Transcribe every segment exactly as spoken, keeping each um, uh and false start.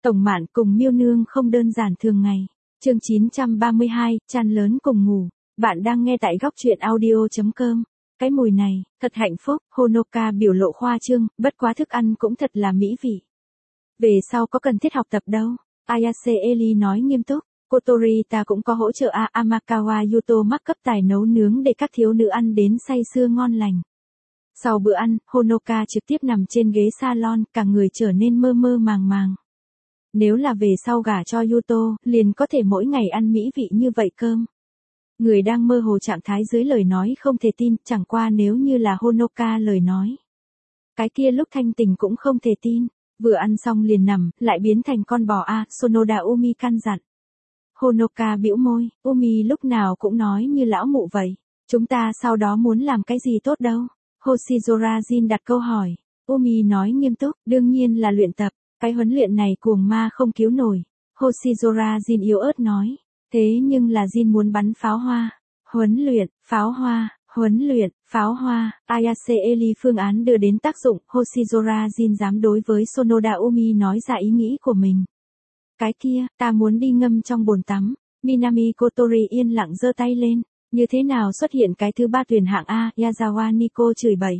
Tổng Mạn cùng Miêu Nương không đơn giản thường ngày. Chương chín trăm ba mươi hai, chăn lớn cùng ngủ. Bạn đang nghe tại góc truyện audio chấm com. Cái mùi này, thật hạnh phúc, Honoka biểu lộ khoa trương, bất quá thức ăn cũng thật là mỹ vị. Về sau có cần thiết học tập đâu. Ayase Eli nói nghiêm túc. Kotori ta cũng có hỗ trợ A Amakawa Yuto mắc cấp tài nấu nướng để các thiếu nữ ăn đến say sưa ngon lành. Sau bữa ăn, Honoka trực tiếp nằm trên ghế salon, cả người trở nên mơ mơ màng màng. Nếu là về sau gả cho Yuto, liền có thể mỗi ngày ăn mỹ vị như vậy cơm. Người đang mơ hồ trạng thái dưới lời nói không thể tin, chẳng qua nếu như là Honoka lời nói. Cái kia lúc thanh tỉnh cũng không thể tin, vừa ăn xong liền nằm, lại biến thành con bò A, Sonoda Umi căn dặn. Honoka bĩu môi, Umi lúc nào cũng nói như lão mụ vậy. Chúng ta sau đó muốn làm cái gì tốt đâu? Hoshizora Jin đặt câu hỏi. Umi nói nghiêm túc, đương nhiên là luyện tập. Cái huấn luyện này cuồng ma không cứu nổi. Hoshizora Jin yếu ớt nói. Thế nhưng là Jin muốn bắn pháo hoa. Huấn luyện, pháo hoa, huấn luyện, pháo hoa. Ayase Eli phương án đưa đến tác dụng. Hoshizora Jin dám đối với Sonoda Umi nói ra ý nghĩ của mình. Cái kia, ta muốn đi ngâm trong bồn tắm. Minami Kotori yên lặng giơ tay lên. Như thế nào xuất hiện cái thứ ba tuyển hạng A, Yazawa Niko chửi bậy.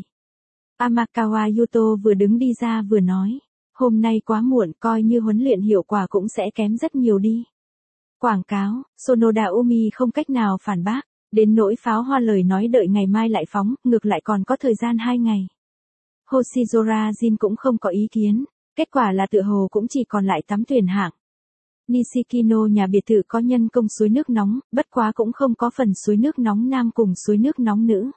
Amakawa Yuto vừa đứng đi ra vừa nói. Hôm nay quá muộn, coi như huấn luyện hiệu quả cũng sẽ kém rất nhiều đi. Quảng cáo, Sonoda Umi không cách nào phản bác. Đến nỗi pháo hoa lời nói đợi ngày mai lại phóng, ngược lại còn có thời gian hai ngày. Hoshizora Jin cũng không có ý kiến. Kết quả là tựa hồ cũng chỉ còn lại tắm tuyển hạng. Nishikino nhà biệt thự có nhân công suối nước nóng, bất quá cũng không có phần suối nước nóng nam cùng suối nước nóng nữ.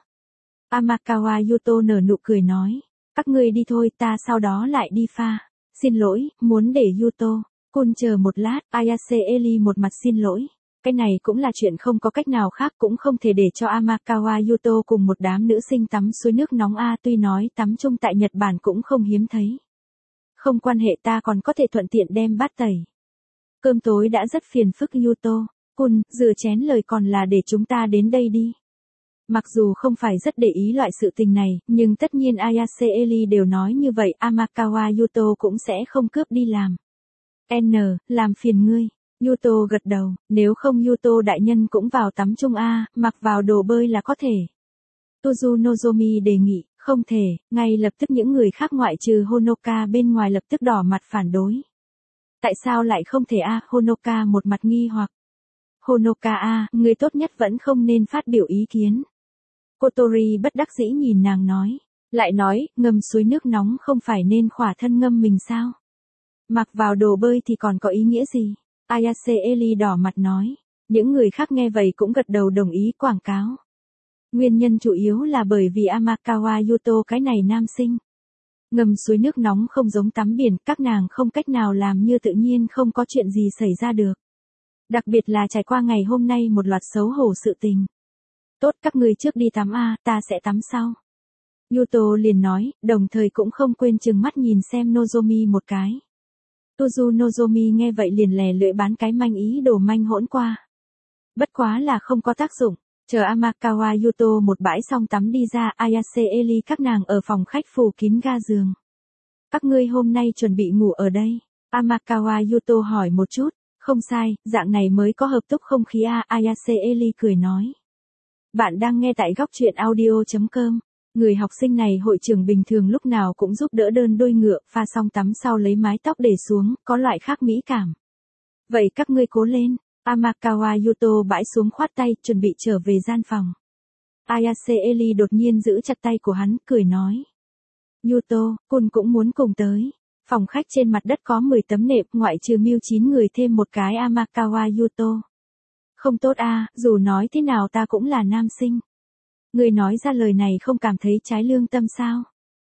Amakawa Yuto nở nụ cười nói, các ngươi đi thôi, ta sau đó lại đi pha. Xin lỗi, muốn để Yuto. Kun chờ một lát, Ayase Eli một mặt xin lỗi. Cái này cũng là chuyện không có cách nào khác, cũng không thể để cho Amakawa Yuto cùng một đám nữ sinh tắm suối nước nóng A, tuy nói tắm chung tại Nhật Bản cũng không hiếm thấy. Không quan hệ, ta còn có thể thuận tiện đem bát tẩy. Cơm tối đã rất phiền phức Yuto. Kun, rửa chén lời còn là để chúng ta đến đây đi. Mặc dù không phải rất để ý loại sự tình này, nhưng tất nhiên Ayase Eli đều nói như vậy, Amakawa Yuto cũng sẽ không cướp đi làm. N, làm phiền ngươi. Yuto gật đầu, nếu không Yuto đại nhân cũng vào tắm chung A, mặc vào đồ bơi là có thể. Tozu Nozomi đề nghị, không thể, ngay lập tức những người khác ngoại trừ Honoka bên ngoài lập tức đỏ mặt phản đối. Tại sao lại không thể A, Honoka một mặt nghi hoặc. Honoka A, người tốt nhất vẫn không nên phát biểu ý kiến. Kotori bất đắc dĩ nhìn nàng nói. Lại nói, ngâm suối nước nóng không phải nên khỏa thân ngâm mình sao? Mặc vào đồ bơi thì còn có ý nghĩa gì? Ayase Eli đỏ mặt nói. Những người khác nghe vậy cũng gật đầu đồng ý quảng cáo. Nguyên nhân chủ yếu là bởi vì Amakawa Yuto cái này nam sinh. Ngâm suối nước nóng không giống tắm biển, các nàng không cách nào làm như tự nhiên không có chuyện gì xảy ra được. Đặc biệt là trải qua ngày hôm nay một loạt xấu hổ sự tình. Tốt, các ngươi trước đi tắm A, ta sẽ tắm sau. Yuto liền nói, đồng thời cũng không quên chừng mắt nhìn xem Nozomi một cái. Tozu Nozomi nghe vậy liền lè lưỡi bán cái manh ý đồ manh hỗn qua. Bất quá là không có tác dụng. Chờ Amakawa Yuto một bãi xong tắm đi ra, Ayase Eli các nàng ở phòng khách phủ kín ga giường. Các ngươi hôm nay chuẩn bị ngủ ở đây. Amakawa Yuto hỏi một chút. Không sai, dạng này mới có hợp túc không khí A, Ayase Eli cười nói. Bạn đang nghe tại góc truyện audio chấm com. Người học sinh này hội trưởng bình thường lúc nào cũng giúp đỡ đơn đôi ngựa, pha xong tắm sau lấy mái tóc để xuống, có loại khác mỹ cảm. Vậy các ngươi cố lên. Amakawa Yuto bãi xuống khoát tay, chuẩn bị trở về gian phòng. Ayase Eli đột nhiên giữ chặt tay của hắn, cười nói. Yuto, Kun cũng muốn cùng tới. Phòng khách trên mặt đất có mười tấm nệm, ngoại trừ Miu chín người thêm một cái Amakawa Yuto. Không tốt a, dù nói thế nào ta cũng là nam sinh. Người nói ra lời này không cảm thấy trái lương tâm sao?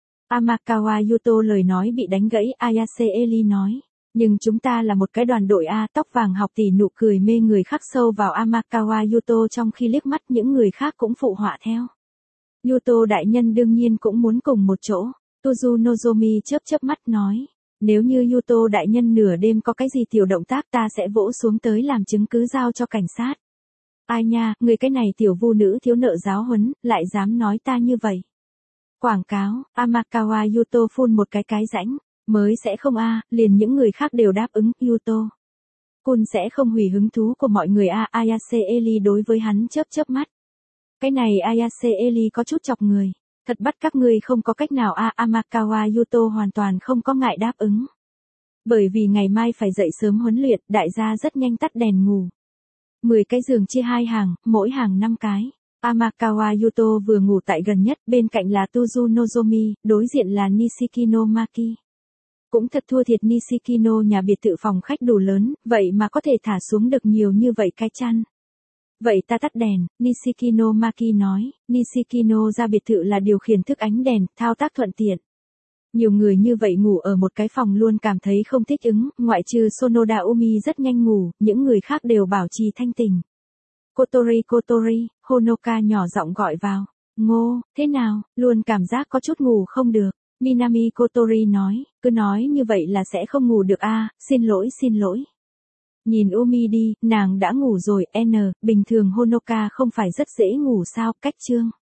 Amakawa Yuto lời nói bị đánh gãy, Ayase Eli nói. Nhưng chúng ta là một cái đoàn đội A, tóc vàng học tỷ nụ cười mê người khắc sâu vào Amakawa Yuto trong khi liếc mắt những người khác cũng phụ họa theo. Yuto đại nhân đương nhiên cũng muốn cùng một chỗ. Tozu Nozomi chớp chớp mắt nói. Nếu như Yuto đại nhân nửa đêm có cái gì tiểu động tác ta sẽ vỗ xuống tới làm chứng cứ giao cho cảnh sát. Ai nha, người cái này tiểu vu nữ thiếu nợ giáo huấn, lại dám nói ta như vậy. Quảng cáo, Amakawa Yuto phun một cái cái rãnh. Mới sẽ không a, liền những người khác đều đáp ứng, Yuto. Kun sẽ không hủy hứng thú của mọi người a, Ayase Eli đối với hắn chớp chớp mắt. Cái này Ayase Eli có chút chọc người. Thật bắt các ngươi không có cách nào a, Amakawa Yuto hoàn toàn không có ngại đáp ứng. Bởi vì ngày mai phải dậy sớm huấn luyện, đại gia rất nhanh tắt đèn ngủ. mười cái giường chia hai hàng, mỗi hàng năm cái. Amakawa Yuto vừa ngủ tại gần nhất, bên cạnh là Tuzu Nozomi, đối diện là Nishikino Maki. Cũng thật thua thiệt Nishikino nhà biệt thự phòng khách đủ lớn, vậy mà có thể thả xuống được nhiều như vậy cái chăn. Vậy ta tắt đèn, Nishikino Maki nói, Nishikino ra biệt thự là điều khiển thức ánh đèn, thao tác thuận tiện. Nhiều người như vậy ngủ ở một cái phòng luôn cảm thấy không thích ứng, ngoại trừ Sonoda Umi rất nhanh ngủ, những người khác đều bảo trì thanh tỉnh. Kotori Kotori, Honoka nhỏ giọng gọi vào. Ngô, thế nào, luôn cảm giác có chút ngủ không được. Minami Kotori nói, cứ nói như vậy là sẽ không ngủ được a, xin lỗi xin lỗi. Nhìn Umi đi, nàng đã ngủ rồi, N, bình thường Honoka không phải rất dễ ngủ sao, cách chương.